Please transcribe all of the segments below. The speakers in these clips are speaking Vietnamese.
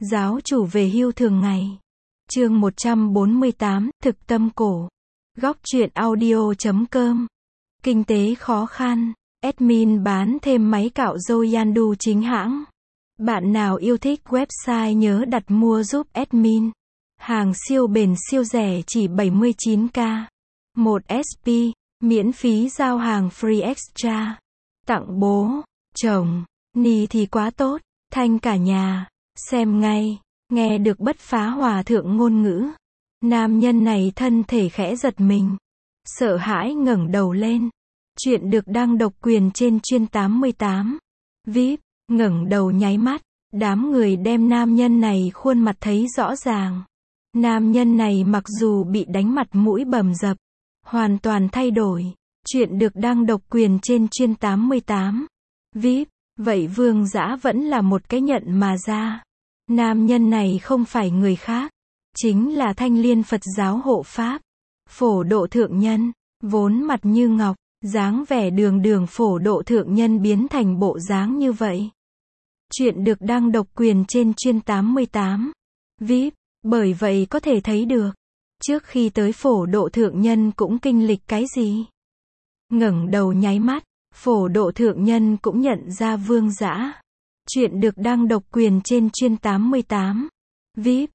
Giáo chủ về hưu thường ngày. Chương 148, thực tâm cổ. Góc truyện audio.com. Kinh tế khó khăn. Admin bán thêm máy cạo râu Yandu chính hãng. Bạn nào yêu thích website nhớ đặt mua giúp admin. Hàng siêu bền siêu rẻ chỉ 79k. 1 SP, miễn phí giao hàng free extra. Tặng bố, chồng, ni thì quá tốt, thanh cả nhà. Xem ngay, nghe được Bất Phá Hòa thượng ngôn ngữ. Nam nhân này thân thể khẽ giật mình. Sợ hãi ngẩng đầu lên. Chuyện được đăng độc quyền trên chuyên 88. VIP, ngẩng đầu nháy mắt. Đám người đem nam nhân này khuôn mặt thấy rõ ràng. Nam nhân này mặc dù bị đánh mặt mũi bầm dập, hoàn toàn thay đổi. Chuyện được đăng độc quyền trên chuyên 88. VIP, vậy Vương Dã vẫn là một cái nhận mà ra. Nam nhân này không phải người khác, chính là Thanh Liên Phật giáo hộ pháp, Phổ Độ Thượng Nhân, vốn mặt như ngọc, dáng vẻ đường đường Phổ Độ Thượng Nhân biến thành bộ dáng như vậy. Chuyện được đăng độc quyền trên chuyên 88. VIP, bởi vậy có thể thấy được, trước khi tới Phổ Độ Thượng Nhân cũng kinh lịch cái gì. Ngẩng đầu nháy mắt, Phổ Độ Thượng Nhân cũng nhận ra Vương Dã. Chuyện được đăng độc quyền trên chuyên 88. VIP,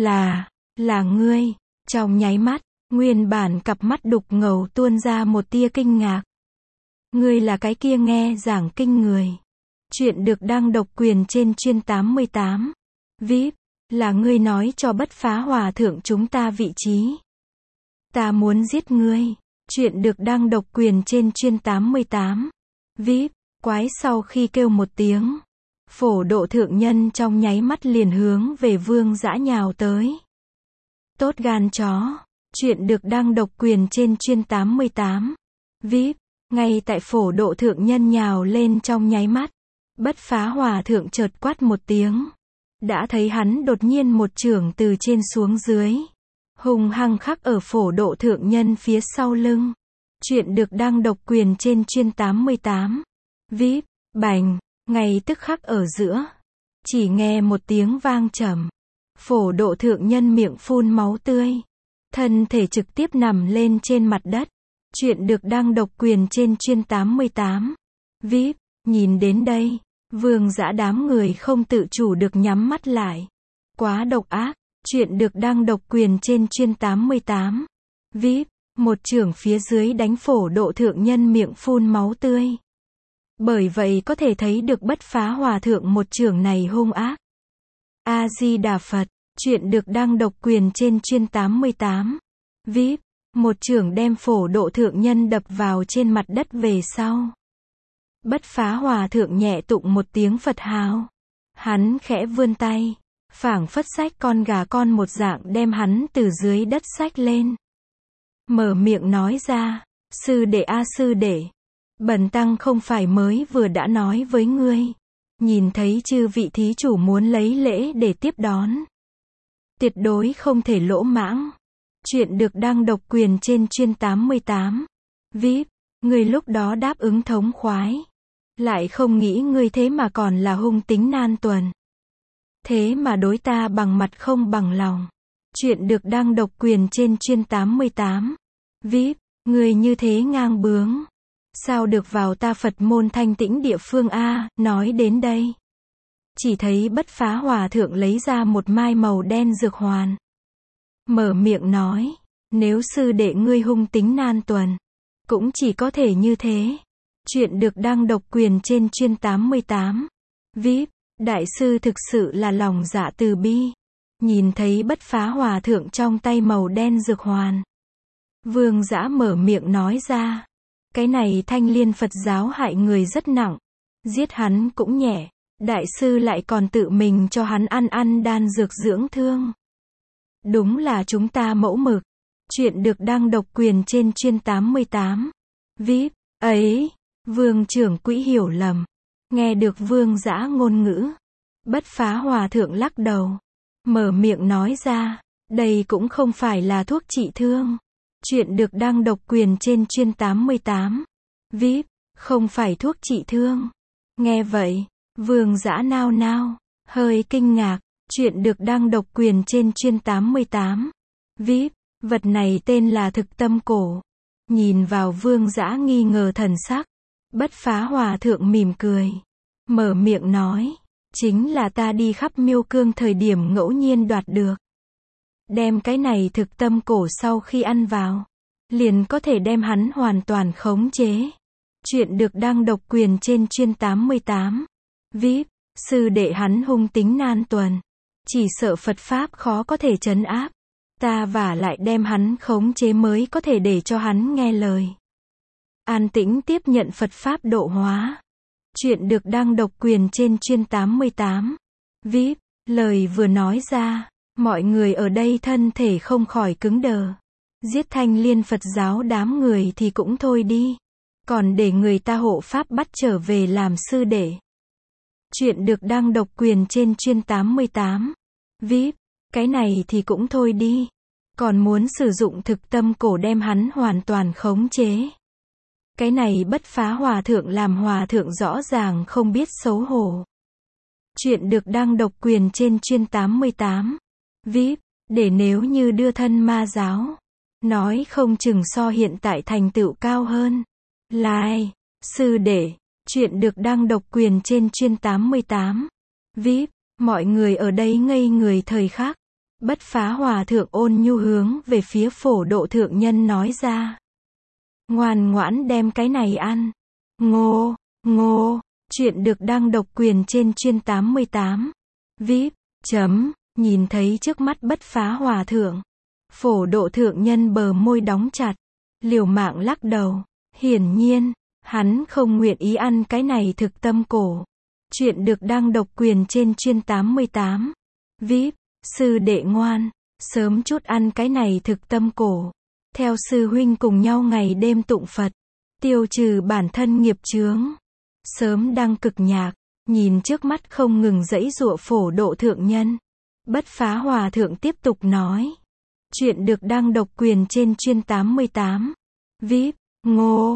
là ngươi. Trong nháy mắt, nguyên bản cặp mắt đục ngầu tuôn ra một tia kinh ngạc. Ngươi là cái kia nghe giảng kinh người. Chuyện được đăng độc quyền trên chuyên 88. VIP, là ngươi nói cho Bất Phá Hòa thượng chúng ta vị trí. Ta muốn giết ngươi. Chuyện được đăng độc quyền trên chuyên 88. VIP, quái sau khi kêu một tiếng. Phổ Độ Thượng Nhân trong nháy mắt liền hướng về Vương Dã nhào tới. Tốt gan chó. Chuyện được đăng độc quyền trên chuyên 88. VIP, ngay tại Phổ Độ Thượng Nhân nhào lên trong nháy mắt. Bất Phá Hòa thượng chợt quát một tiếng. Đã thấy hắn đột nhiên một chưởng từ trên xuống dưới. Hùng hăng khắc ở Phổ Độ Thượng Nhân phía sau lưng. Chuyện được đăng độc quyền trên chuyên 88. VIP, bành. Ngay tức khắc ở giữa, chỉ nghe một tiếng vang trầm. Phổ Độ Thượng Nhân miệng phun máu tươi, thân thể trực tiếp nằm lên trên mặt đất. Chuyện được đăng độc quyền trên chuyên 88. VIP, nhìn đến đây, Vương Dã đám người không tự chủ được nhắm mắt lại. Quá độc ác. Chuyện được đăng độc quyền trên chuyên 88. VIP, một chưởng phía dưới đánh Phổ Độ Thượng Nhân miệng phun máu tươi. Bởi vậy có thể thấy được Bất Phá Hòa thượng một chưởng này hung ác. A Di Đà Phật. Chuyện được đăng độc quyền trên chuyên 88. VIP, một chưởng đem Phổ Độ Thượng Nhân đập vào trên mặt đất về sau. Bất Phá Hòa thượng nhẹ tụng một tiếng Phật hào. Hắn khẽ vươn tay, phảng phất xách con gà con một dạng đem hắn từ dưới đất xách lên. Mở miệng nói ra, sư đệ a sư đệ. Bần tăng không phải mới vừa đã nói với ngươi. Nhìn thấy chư vị thí chủ muốn lấy lễ để tiếp đón. Tuyệt đối không thể lỗ mãng. Chuyện được đăng độc quyền trên chuyên 88. VIP, ngươi lúc đó đáp ứng thống khoái. Lại không nghĩ ngươi thế mà còn là hung tính nan tuần. Thế mà đối ta bằng mặt không bằng lòng. Chuyện được đăng độc quyền trên chuyên 88. VIP, ngươi như thế ngang bướng. Sao được vào ta Phật môn thanh tĩnh địa phương a? Nói đến đây, chỉ thấy Bất Phá Hòa thượng lấy ra một mai màu đen dược hoàn. Mở miệng nói, nếu sư đệ ngươi hung tính nan tuần, cũng chỉ có thể như thế. Chuyện được đăng độc quyền trên chuyên 88. VIP, đại sư thực sự là lòng dạ từ bi. Nhìn thấy Bất Phá Hòa thượng trong tay màu đen dược hoàn, Vương Dã mở miệng nói ra. Cái này Thanh Liên Phật giáo hại người rất nặng. Giết hắn cũng nhẹ. Đại sư lại còn tự mình cho hắn ăn đan dược dưỡng thương. Đúng là chúng ta mẫu mực. Chuyện được đăng độc quyền trên chuyên 88. VIP, ấy, Vương trưởng quỹ hiểu lầm. Nghe được Vương Dã ngôn ngữ, Bất Phá Hòa thượng lắc đầu. Mở miệng nói ra, đây cũng không phải là thuốc trị thương. Chuyện được đăng độc quyền trên chuyên 88. VIP, không phải thuốc trị thương. Nghe vậy, Vương Dã nao nao, hơi kinh ngạc. Chuyện được đăng độc quyền trên chuyên 88. VIP, vật này tên là thực tâm cổ. Nhìn vào Vương Dã nghi ngờ thần sắc. Bất Phá Hòa Thượng mỉm cười. Mở miệng nói. Chính là ta đi khắp Miêu Cương thời điểm ngẫu nhiên đoạt được. Đem cái này thực tâm cổ sau khi ăn vào, liền có thể đem hắn hoàn toàn khống chế. Chuyện được đăng độc quyền trên chuyên 88. VIP, sư đệ hắn hung tính nan tuần. Chỉ sợ Phật Pháp khó có thể trấn áp. Ta vả lại đem hắn khống chế mới có thể để cho hắn nghe lời. An tĩnh tiếp nhận Phật Pháp độ hóa. Chuyện được đăng độc quyền trên chuyên 88. VIP, lời vừa nói ra, mọi người ở đây thân thể không khỏi cứng đờ. Giết Thanh Liên Phật giáo đám người thì cũng thôi đi. Còn để người ta hộ Pháp bắt trở về làm sư đệ. Chuyện được đăng độc quyền trên chuyên 88. VIP, cái này thì cũng thôi đi. Còn muốn sử dụng thực tâm cổ đem hắn hoàn toàn khống chế. Cái này Bất Phá Hòa Thượng làm Hòa Thượng rõ ràng không biết xấu hổ. Chuyện được đăng độc quyền trên chuyên 88. VIP, để nếu như đưa thân ma giáo. Nói không chừng so hiện tại thành tựu cao hơn. Lai, sư đệ, chuyện được đăng độc quyền trên chuyên 88. VIP, mọi người ở đây ngây người thời khắc. Bất Phá Hòa Thượng ôn nhu hướng về phía Phổ Độ Thượng Nhân nói ra. Ngoan ngoãn đem cái này ăn. Ngô, ngô, chuyện được đăng độc quyền trên chuyên 88. VIP, nhìn thấy trước mắt Bất Phá Hòa Thượng. Phổ Độ Thượng Nhân bờ môi đóng chặt. Liều mạng lắc đầu. Hiển nhiên, hắn không nguyện ý ăn cái này thực tâm cổ. Chuyện được đăng độc quyền trên chuyên 88. VIP, sư đệ ngoan, sớm chút ăn cái này thực tâm cổ. Theo sư huynh cùng nhau ngày đêm tụng Phật, tiêu trừ bản thân nghiệp chướng. Sớm đăng cực nhạc, nhìn trước mắt không ngừng giãy giụa Phổ Độ Thượng Nhân. Bất Phá Hòa Thượng tiếp tục nói. Chuyện được đăng độc quyền trên chuyên 88. VIP, ngô,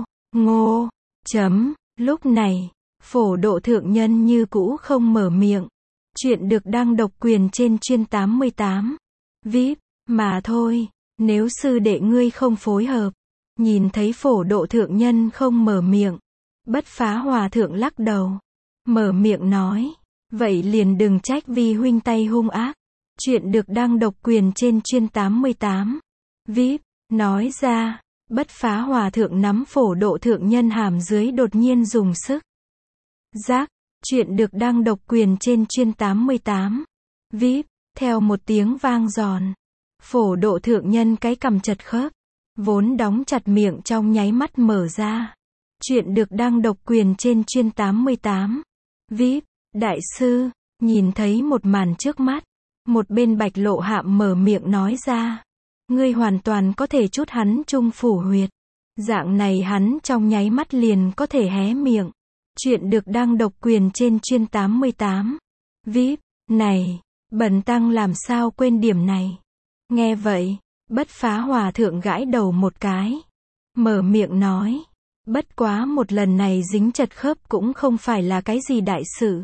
lúc này, Phổ Độ Thượng Nhân như cũ không mở miệng. Chuyện được đăng độc quyền trên chuyên 88. VIP, mà thôi, nếu sư đệ ngươi không phối hợp. Nhìn thấy Phổ Độ Thượng Nhân không mở miệng. Bất Phá Hòa Thượng lắc đầu. Mở miệng nói. Vậy liền đừng trách vi huynh tay hung ác. Chuyện được đăng độc quyền trên chuyên 88. VIP, nói ra. Bất Phá Hòa Thượng nắm Phổ Độ Thượng Nhân hàm dưới đột nhiên dùng sức. Giác, chuyện được đăng độc quyền trên chuyên 88. VIP, theo một tiếng vang giòn. Phổ Độ Thượng Nhân cái cằm chật khớp. Vốn đóng chặt miệng trong nháy mắt mở ra. Chuyện được đăng độc quyền trên chuyên 88. VIP, đại sư, nhìn thấy một màn trước mắt. Một bên Bạch Lộ Hạm mở miệng nói ra. Ngươi hoàn toàn có thể trút hắn trung phủ huyệt. Dạng này hắn trong nháy mắt liền có thể hé miệng. Chuyện được đăng độc quyền trên chuyên 88. VIP, này, bần tăng làm sao quên điểm này. Nghe vậy, Bất Phá Hòa Thượng gãi đầu một cái. Mở miệng nói. Bất quá một lần này dính chật khớp cũng không phải là cái gì đại sự.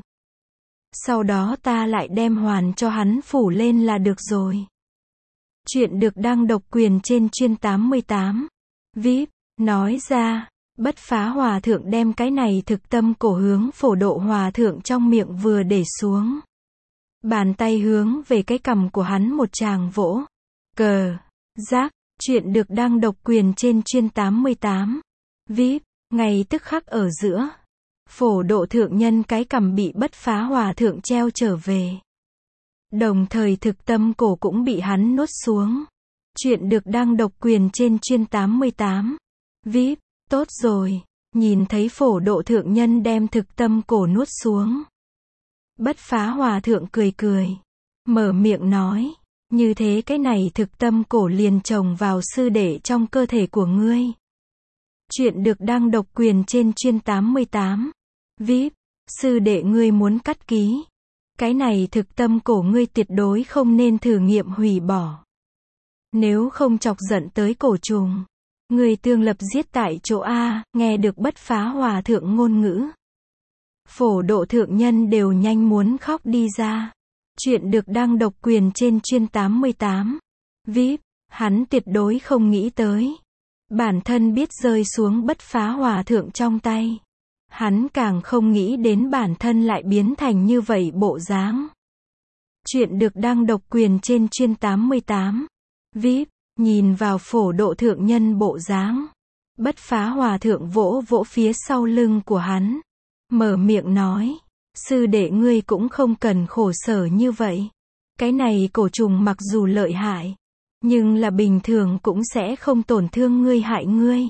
Sau đó ta lại đem hoàn cho hắn phủ lên là được rồi. Chuyện được đăng độc quyền trên chuyên 88. VIP, nói ra. Bất Phá Hòa Thượng đem cái này thực tâm cổ hướng Phổ Độ Hòa Thượng trong miệng vừa để xuống. Bàn tay hướng về cái cằm của hắn một tràng vỗ. Cờ, giác, chuyện được đăng độc quyền trên chuyên 88. VIP, ngay tức khắc ở giữa. Phổ Độ Thượng Nhân cái cằm bị Bất Phá Hòa Thượng treo trở về. Đồng thời thực tâm cổ cũng bị hắn nuốt xuống. Chuyện được đăng độc quyền trên chuyên 88. VIP, tốt rồi, nhìn thấy Phổ Độ Thượng Nhân đem thực tâm cổ nuốt xuống. Bất Phá Hòa Thượng cười cười. Mở miệng nói. Như thế cái này thực tâm cổ liền trồng vào sư đệ trong cơ thể của ngươi. Chuyện được đăng độc quyền trên chuyên 88. VIP, sư đệ ngươi muốn cắt ký. Cái này thực tâm cổ ngươi tuyệt đối không nên thử nghiệm hủy bỏ. Nếu không chọc giận tới cổ trùng. Ngươi tương lập giết tại chỗ A, nghe được Bất Phá Hòa Thượng ngôn ngữ. Phổ Độ Thượng Nhân đều nhanh muốn khóc đi ra. Chuyện được đăng độc quyền trên chuyên 88. VIP, hắn tuyệt đối không nghĩ tới. Bản thân biết rơi xuống Bất Phá Hòa Thượng trong tay. Hắn càng không nghĩ đến bản thân lại biến thành như vậy bộ dáng. Chuyện được đăng độc quyền trên chuyên 88. VIP, nhìn vào Phổ Độ Thượng Nhân bộ dáng. Bất Phá Hòa Thượng vỗ vỗ phía sau lưng của hắn. Mở miệng nói. Sư đệ ngươi cũng không cần khổ sở như vậy. Cái này cổ trùng mặc dù lợi hại, nhưng là bình thường cũng sẽ không tổn thương ngươi hại ngươi.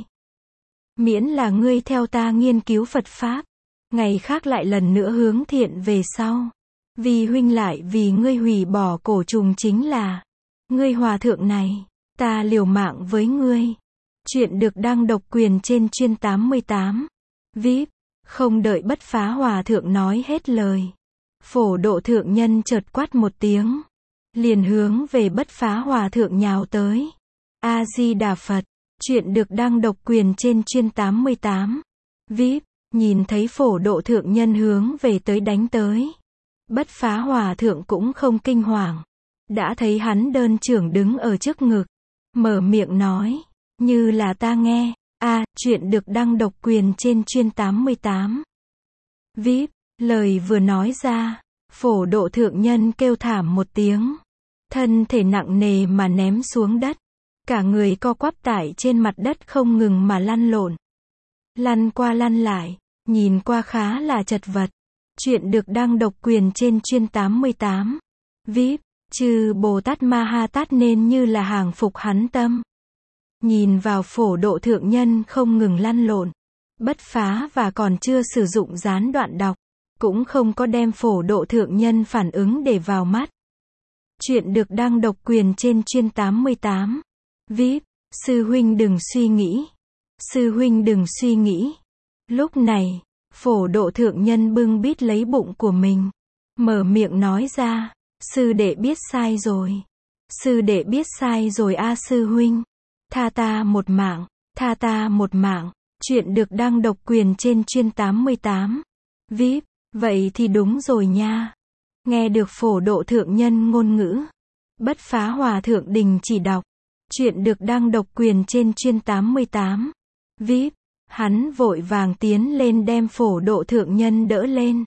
Miễn là ngươi theo ta nghiên cứu Phật Pháp, ngày khác lại lần nữa hướng thiện về sau. Vì huynh lại vì ngươi hủy bỏ cổ trùng chính là, ngươi hòa thượng này, ta liều mạng với ngươi. Chuyện được đăng độc quyền trên chuyên 88. VIP, không đợi Bất Phá Hòa Thượng nói hết lời. Phổ Độ Thượng Nhân chợt quát một tiếng. Liền hướng về Bất Phá Hòa Thượng nhào tới. A-di-đà Phật. Chuyện được đăng độc quyền trên chuyên 88. VIP, nhìn thấy Phổ Độ Thượng Nhân hướng về tới đánh tới. Bất Phá Hòa Thượng cũng không kinh hoàng. Đã thấy hắn đơn trưởng đứng ở trước ngực. Mở miệng nói. Như là ta nghe. Chuyện được đăng độc quyền trên chuyên 88. VIP, lời vừa nói ra. Phổ Độ Thượng Nhân kêu thảm một tiếng. Thân thể nặng nề mà ném xuống đất. Cả người co quắp tại trên mặt đất không ngừng mà lăn lộn. Lăn qua lăn lại. Nhìn qua khá là chật vật. Chuyện được đăng độc quyền trên chuyên 88. VIP, chư Bồ Tát Ma Ha Tát nên như là hàng phục hắn tâm. Nhìn vào Phổ Độ Thượng Nhân không ngừng lăn lộn. Bất phá và còn chưa sử dụng gián đoạn đọc. Cũng không có đem Phổ Độ Thượng Nhân phản ứng để vào mắt. Chuyện được đăng độc quyền trên chuyên 88. VIP, sư huynh đừng suy nghĩ. Sư huynh đừng suy nghĩ. Lúc này, Phổ Độ Thượng Nhân bưng bít lấy bụng của mình. Mở miệng nói ra, sư đệ biết sai rồi. Sư đệ biết sai rồi sư huynh. Tha ta một mạng, tha ta một mạng. Chuyện được đăng độc quyền trên chuyên 88. VIP, vậy thì đúng rồi nha. Nghe được Phổ Độ Thượng Nhân ngôn ngữ. Bất Phá Hòa Thượng đình chỉ đọc. Chuyện được đăng độc quyền trên chuyên 88. VIP, hắn vội vàng tiến lên đem Phổ Độ Thượng Nhân đỡ lên.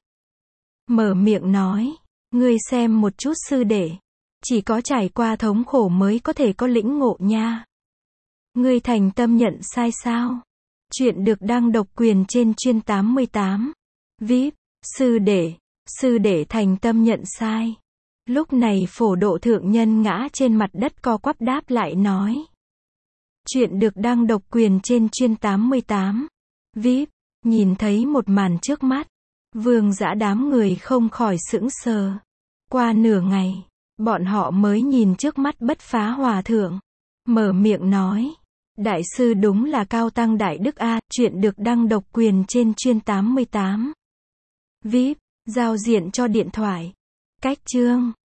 Mở miệng nói. Ngươi xem một chút sư đệ. Chỉ có trải qua thống khổ mới có thể có lĩnh ngộ nha. Ngươi thành tâm nhận sai sao? Chuyện được đăng độc quyền trên chuyên 88. VIP, sư đệ thành tâm nhận sai. Lúc này Phổ Độ Thượng Nhân ngã trên mặt đất co quắp đáp lại nói. Chuyện được đăng độc quyền trên chuyên 88. VIP, nhìn thấy một màn trước mắt. Vương dã đám người không khỏi sững sờ. Qua nửa ngày, bọn họ mới nhìn trước mắt Bất Phá Hòa Thượng. Mở miệng nói. Đại sư đúng là cao tăng đại đức a. Chuyện được đăng độc quyền trên chuyên 88. VIP, giao diện cho điện thoại. Cách chương